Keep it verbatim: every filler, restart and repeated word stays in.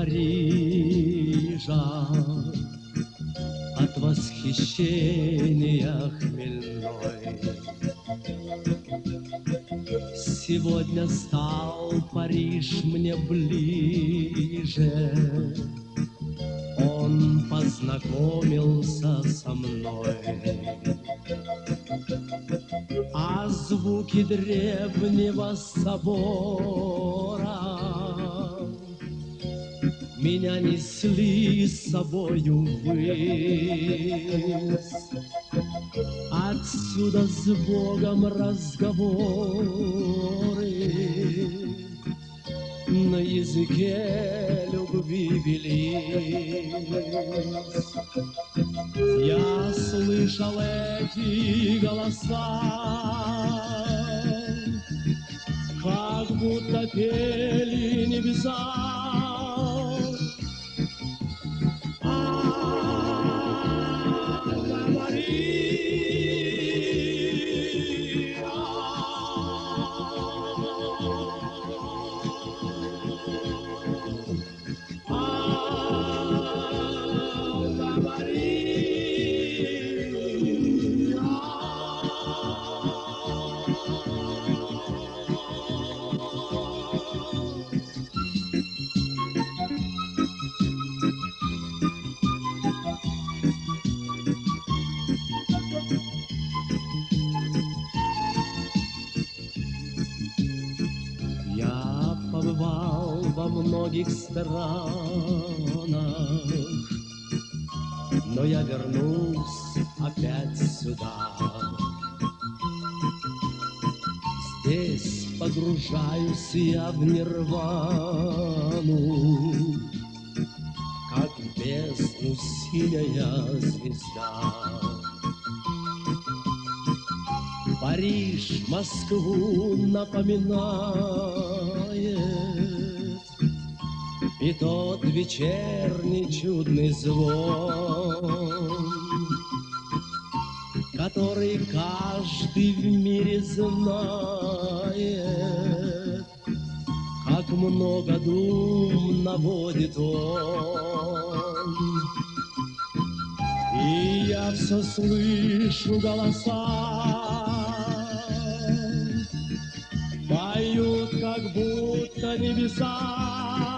Парижа от восхищения хмельной. Сегодня стал Париж мне ближе, он познакомился со мной. А звуки древнего собора меня несли с собою ввысь. Отсюда с Богом разговоры на языке любви велись. Я слышал эти голоса, как будто пели небеса. Я побывал во многих странах, но я вернусь опять сюда. Здесь погружаюсь я в нирвану, как в бездну синяя звезда. Париж Москву напоминает, и тот вечерний чудный звон, который каждый в мире знает, как много дум наводит он. И я все слышу голоса, поют, как будто небеса.